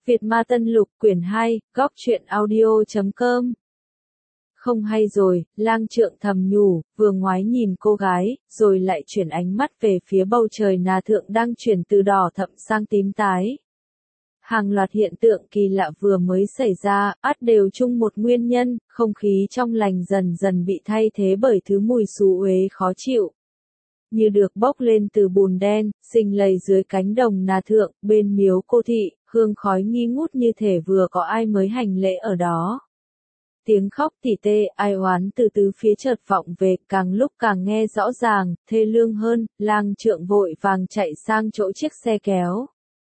Việt Ma Tân Lục quyển 2, góc truyện audio.com. Không hay rồi, Lang Trượng thầm nhủ, vừa ngoái nhìn cô gái, rồi lại chuyển ánh mắt về phía bầu trời nà thượng đang chuyển từ đỏ thẫm sang tím tái. Hàng loạt hiện tượng kỳ lạ vừa mới xảy ra, ắt đều chung một nguyên nhân, không khí trong lành dần dần bị thay thế bởi thứ mùi xú uế khó chịu. Như được bốc lên từ bùn đen, xình lầy dưới cánh đồng nà thượng, bên miếu cô thị, hương khói nghi ngút như thể vừa có ai mới hành lễ ở đó. Tiếng khóc tỉ tê, ai oán từ tứ phía chợt vọng về, càng lúc càng nghe rõ ràng, thê lương hơn, Lang Trượng vội vàng chạy sang chỗ chiếc xe kéo.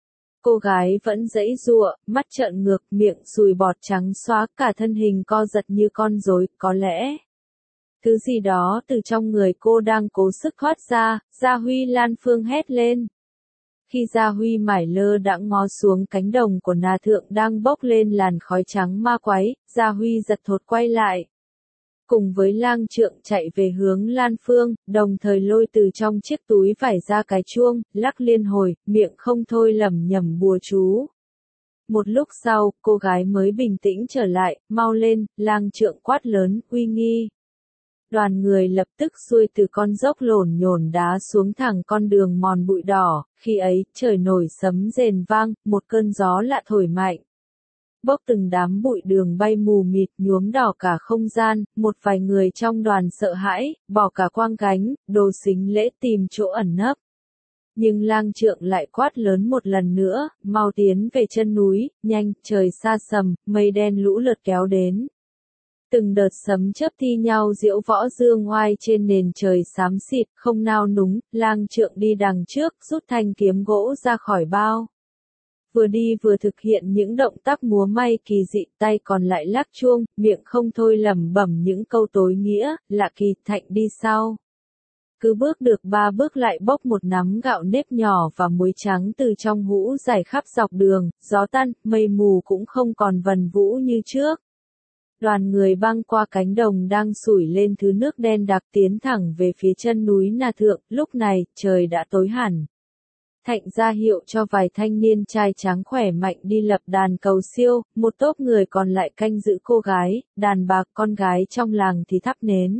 Cô gái vẫn giãy giụa, mắt trợn ngược, miệng sùi bọt trắng xóa, cả thân hình co giật như con rối, có lẽ thứ gì đó từ trong người cô đang cố sức thoát ra. Gia Huy Lan Phương hét lên. Khi Gia Huy mải lơ đãng ngó xuống cánh đồng của nà thượng đang bốc lên làn khói trắng ma quái, Gia Huy giật thót quay lại. Cùng với Lang Trượng chạy về hướng Lan Phương, đồng thời lôi từ trong chiếc túi vải ra cái chuông, lắc liên hồi, miệng không thôi lẩm nhẩm bùa chú. Một lúc sau, cô gái mới bình tĩnh trở lại, mau lên, Lang Trượng quát lớn, uy nghi. Đoàn người lập tức xuôi từ con dốc lổn nhổn đá xuống thẳng con đường mòn bụi đỏ, khi ấy, trời nổi sấm rền vang, một cơn gió lạ thổi mạnh. Bốc từng đám bụi đường bay mù mịt nhuốm đỏ cả không gian, một vài người trong đoàn sợ hãi, bỏ cả quang gánh, đồ xính lễ tìm chỗ ẩn nấp. Nhưng Lang Trượng lại quát lớn một lần nữa, mau tiến về chân núi, nhanh, trời xa sầm, mây đen lũ lượt kéo đến. Từng đợt sấm chớp thi nhau diễu võ dương oai trên nền trời xám xịt, không nao núng, Lang Trượng đi đằng trước, rút thanh kiếm gỗ ra khỏi bao. Vừa đi vừa thực hiện những động tác múa may kỳ dị, tay còn lại lắc chuông, miệng không thôi lẩm bẩm những câu tối nghĩa, lạ kỳ, thạnh đi sau. Cứ bước được 3 bước lại bốc một nắm gạo nếp nhỏ và muối trắng từ trong hũ rải khắp dọc đường, gió tan, mây mù cũng không còn vần vũ như trước. Đoàn người băng qua cánh đồng đang sủi lên thứ nước đen đặc tiến thẳng về phía chân núi nà thượng, lúc này, trời đã tối hẳn. Thạnh ra hiệu cho vài thanh niên trai tráng khỏe mạnh đi lập đàn cầu siêu, một tốp người còn lại canh giữ cô gái, đàn bà, con gái trong làng thì thắp nến.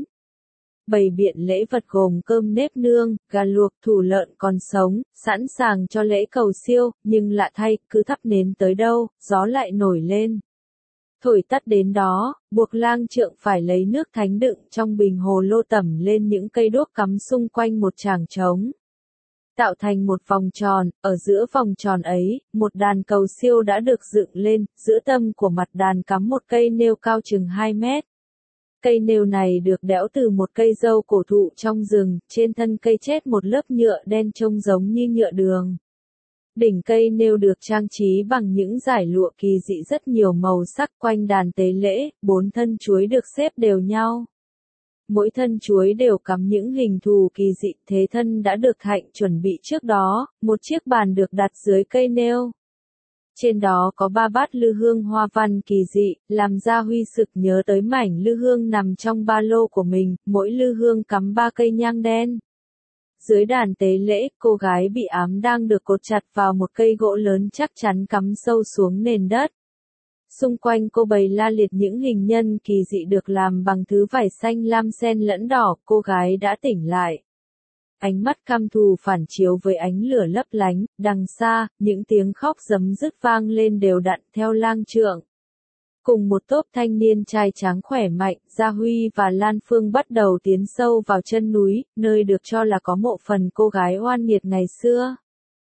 Bày biện lễ vật gồm cơm nếp nương, gà luộc, thủ lợn còn sống, sẵn sàng cho lễ cầu siêu, nhưng lạ thay, cứ thắp nến tới đâu, gió lại nổi lên. Thổi tắt đến đó, buộc Lang Trượng phải lấy nước thánh đựng trong bình hồ lô tẩm lên những cây đuốc cắm xung quanh một tràng trống. Tạo thành một vòng tròn, ở giữa vòng tròn ấy, một đàn cầu siêu đã được dựng lên, giữa tâm của mặt đàn cắm một cây nêu cao chừng 2 mét. Cây nêu này được đẽo từ một cây dâu cổ thụ trong rừng, trên thân cây chết một lớp nhựa đen trông giống như nhựa đường. Đỉnh cây nêu được trang trí bằng những dải lụa kỳ dị rất nhiều màu sắc, quanh đàn tế lễ, 4 thân chuối được xếp đều nhau. Mỗi thân chuối đều cắm những hình thù kỳ dị, thế thân đã được Thạnh chuẩn bị trước đó, một chiếc bàn được đặt dưới cây nêu. Trên đó có 3 bát lư hương hoa văn kỳ dị, làm Gia Huy sực nhớ tới mảnh lư hương nằm trong ba lô của mình, mỗi lư hương cắm 3 cây nhang đen. Dưới đàn tế lễ, cô gái bị ám đang được cột chặt vào một cây gỗ lớn chắc chắn cắm sâu xuống nền đất. Xung quanh cô bày la liệt những hình nhân kỳ dị được làm bằng thứ vải xanh lam xen lẫn đỏ, cô gái đã tỉnh lại. Ánh mắt căm thù phản chiếu với ánh lửa lấp lánh, đằng xa, những tiếng khóc rấm rứt vang lên đều đặn theo Lang Trượng. Cùng một tốp thanh niên trai tráng khỏe mạnh, Gia Huy và Lan Phương bắt đầu tiến sâu vào chân núi, nơi được cho là có mộ phần cô gái oan nghiệt ngày xưa.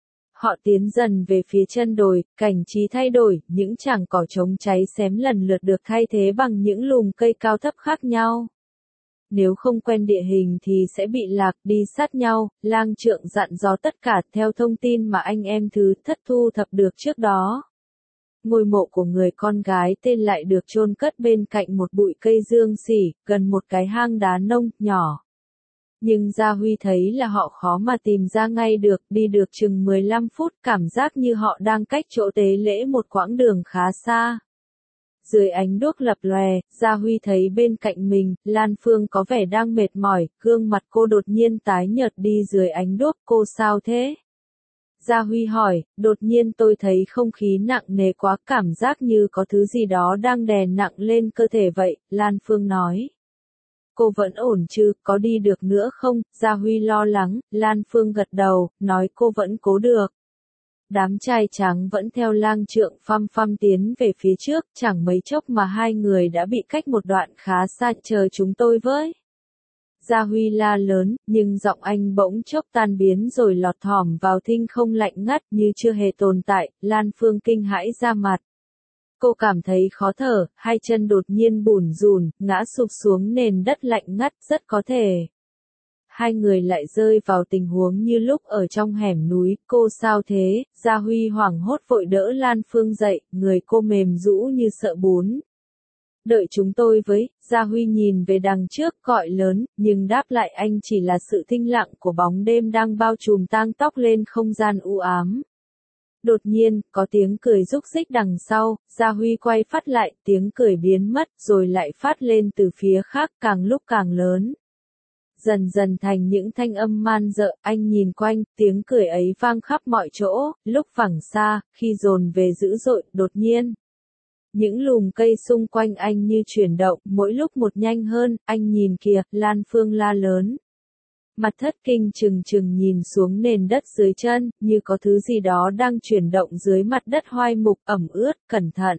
Họ tiến dần về phía chân đồi, cảnh trí thay đổi, những chảng cỏ trống cháy xém lần lượt được thay thế bằng những lùm cây cao thấp khác nhau. Nếu không quen địa hình thì sẽ bị lạc, đi sát nhau, Lang Trượng dặn dò tất cả theo thông tin mà anh em thứ thất thu thập được trước đó. Ngôi mộ của người con gái tên lại được chôn cất bên cạnh một bụi cây dương xỉ, gần một cái hang đá nông, nhỏ. Nhưng Gia Huy thấy là họ khó mà tìm ra ngay được, đi được chừng 15 phút, cảm giác như họ đang cách chỗ tế lễ một quãng đường khá xa. Dưới ánh đuốc lập lòe, Gia Huy thấy bên cạnh mình, Lan Phương có vẻ đang mệt mỏi, gương mặt cô đột nhiên tái nhợt đi dưới ánh đuốc, cô sao thế? Gia Huy hỏi, đột nhiên tôi thấy không khí nặng nề quá, cảm giác như có thứ gì đó đang đè nặng lên cơ thể vậy, Lan Phương nói. Cô vẫn ổn chứ, có đi được nữa không? Gia Huy lo lắng, Lan Phương gật đầu, nói cô vẫn cố được. Đám trai trắng vẫn theo Lang Trượng phăm phăm tiến về phía trước, chẳng mấy chốc mà hai người đã bị cách một đoạn khá xa, chờ chúng tôi với. Gia Huy la lớn, nhưng giọng anh bỗng chốc tan biến rồi lọt thỏm vào thinh không lạnh ngắt như chưa hề tồn tại, Lan Phương kinh hãi ra mặt. Cô cảm thấy khó thở, hai chân đột nhiên bủn rủn, ngã sụp xuống nền đất lạnh ngắt, rất có thể. Hai người lại rơi vào tình huống như lúc ở trong hẻm núi, cô sao thế? Gia Huy hoảng hốt vội đỡ Lan Phương dậy, người cô mềm rũ như sợ bún. Đợi chúng tôi với, Gia Huy nhìn về đằng trước gọi lớn, nhưng đáp lại anh chỉ là sự thinh lặng của bóng đêm đang bao trùm tang tóc lên không gian u ám. Đột nhiên, có tiếng cười rúc rích đằng sau, Gia Huy quay phát lại, tiếng cười biến mất, rồi lại phát lên từ phía khác, càng lúc càng lớn. Dần dần thành những thanh âm man dợ, anh nhìn quanh, tiếng cười ấy vang khắp mọi chỗ, lúc vẳng xa, khi dồn về dữ dội, đột nhiên. Những lùm cây xung quanh anh như chuyển động, mỗi lúc một nhanh hơn, anh nhìn kìa, Lan Phương la lớn. Mặt thất kinh trừng trừng nhìn xuống nền đất dưới chân, như có thứ gì đó đang chuyển động dưới mặt đất hoai mục ẩm ướt, cẩn thận.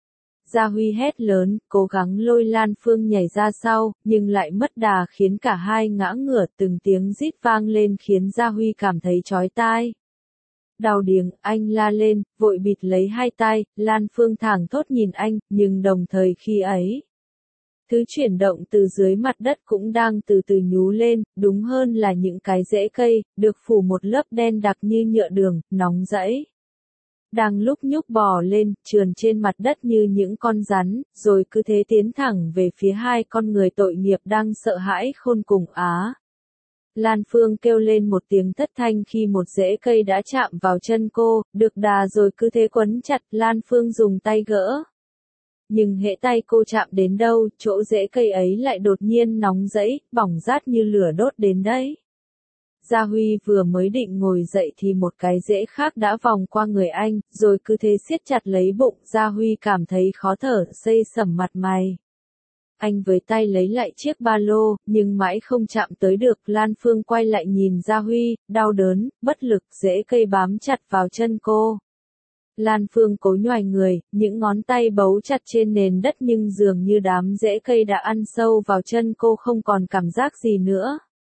Gia Huy hét lớn, cố gắng lôi Lan Phương nhảy ra sau, nhưng lại mất đà khiến cả hai ngã ngửa, từng tiếng rít vang lên khiến Gia Huy cảm thấy chói tai. Đau điếng, anh la lên, vội bịt lấy hai tay, Lan Phương thảng thốt nhìn anh, nhưng đồng thời khi ấy. Thứ chuyển động từ dưới mặt đất cũng đang từ từ nhú lên, đúng hơn là những cái rễ cây, được phủ một lớp đen đặc như nhựa đường, nóng rẫy. Đang lúc nhúc bò lên, trườn trên mặt đất như những con rắn, rồi cứ thế tiến thẳng về phía hai con người tội nghiệp đang sợ hãi khôn cùng á. Lan Phương kêu lên một tiếng thất thanh khi một rễ cây đã chạm vào chân cô, được đà rồi cứ thế quấn chặt, Lan Phương dùng tay gỡ. Nhưng hễ tay cô chạm đến đâu, chỗ rễ cây ấy lại đột nhiên nóng rẫy, bỏng rát như lửa đốt đến đấy. Gia Huy vừa mới định ngồi dậy thì một cái rễ khác đã vòng qua người anh, rồi cứ thế siết chặt lấy bụng, Gia Huy cảm thấy khó thở, xây sẩm mặt mày. Anh với tay lấy lại chiếc ba lô, nhưng mãi không chạm tới được, Lan Phương quay lại nhìn Gia Huy, đau đớn, bất lực, rễ cây bám chặt vào chân cô. Lan Phương cố nhoài người, những ngón tay bấu chặt trên nền đất nhưng dường như đám rễ cây đã ăn sâu vào chân cô không còn cảm giác gì nữa.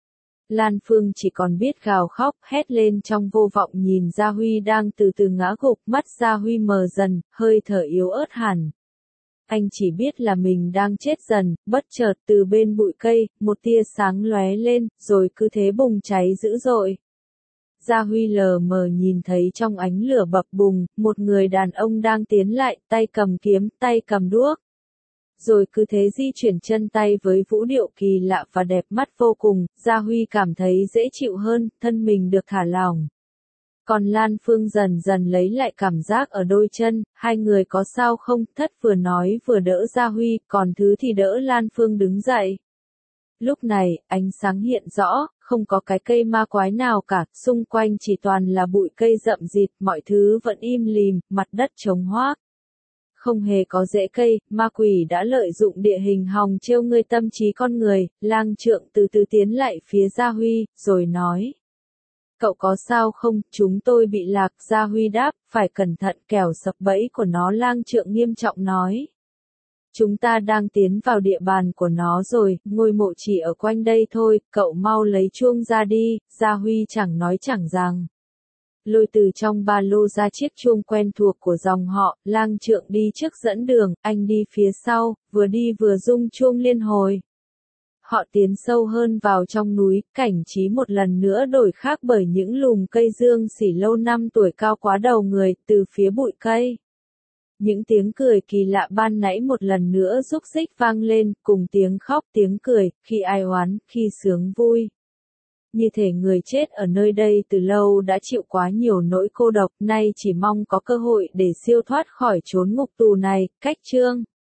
Lan Phương chỉ còn biết gào khóc, hét lên trong vô vọng nhìn Gia Huy đang từ từ ngã gục, mắt Gia Huy mờ dần, hơi thở yếu ớt hẳn. Anh chỉ biết là mình đang chết dần, bất chợt từ bên bụi cây, một tia sáng lóe lên, rồi cứ thế bùng cháy dữ dội. Gia Huy lờ mờ nhìn thấy trong ánh lửa bập bùng, một người đàn ông đang tiến lại, tay cầm kiếm, tay cầm đuốc. Rồi cứ thế di chuyển chân tay với vũ điệu kỳ lạ và đẹp mắt vô cùng, Gia Huy cảm thấy dễ chịu hơn, thân mình được thả lỏng. Còn Lan Phương dần dần lấy lại cảm giác ở đôi chân, hai người có sao không, thất vừa nói vừa đỡ Gia Huy, còn thứ thì đỡ Lan Phương đứng dậy. Lúc này, ánh sáng hiện rõ, không có cái cây ma quái nào cả, xung quanh chỉ toàn là bụi cây rậm rịt, mọi thứ vẫn im lìm, mặt đất trống hoác. Không hề có rễ cây, ma quỷ đã lợi dụng địa hình hòng trêu ngươi tâm trí con người, Lang Trượng từ từ tiến lại phía Gia Huy, rồi nói. Cậu có sao không, chúng tôi bị lạc, Gia Huy đáp, phải cẩn thận kẻo sập bẫy của nó, Lang Trượng nghiêm trọng nói. Chúng ta đang tiến vào địa bàn của nó rồi, ngôi mộ chỉ ở quanh đây thôi, cậu mau lấy chuông ra đi, Gia Huy chẳng nói chẳng rằng. Lôi từ trong ba lô ra chiếc chuông quen thuộc của dòng họ, Lang Trượng đi trước dẫn đường, anh đi phía sau, vừa đi vừa rung chuông liên hồi. Họ tiến sâu hơn vào trong núi, cảnh trí một lần nữa đổi khác bởi những lùm cây dương xỉ lâu năm tuổi cao quá đầu người, từ phía bụi cây. Những tiếng cười kỳ lạ ban nãy một lần nữa rúc rích vang lên, cùng tiếng khóc tiếng cười, khi ai oán, khi sướng vui. Như thể người chết ở nơi đây từ lâu đã chịu quá nhiều nỗi cô độc, nay chỉ mong có cơ hội để siêu thoát khỏi chốn ngục tù này, cách chương.